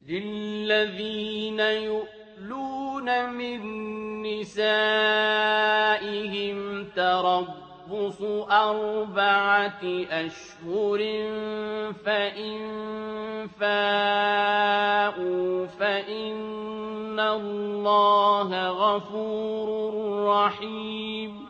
للذين يؤلون من نسائهم تربص 4 أشهر فإن فاءوا فإن الله غفور رحيم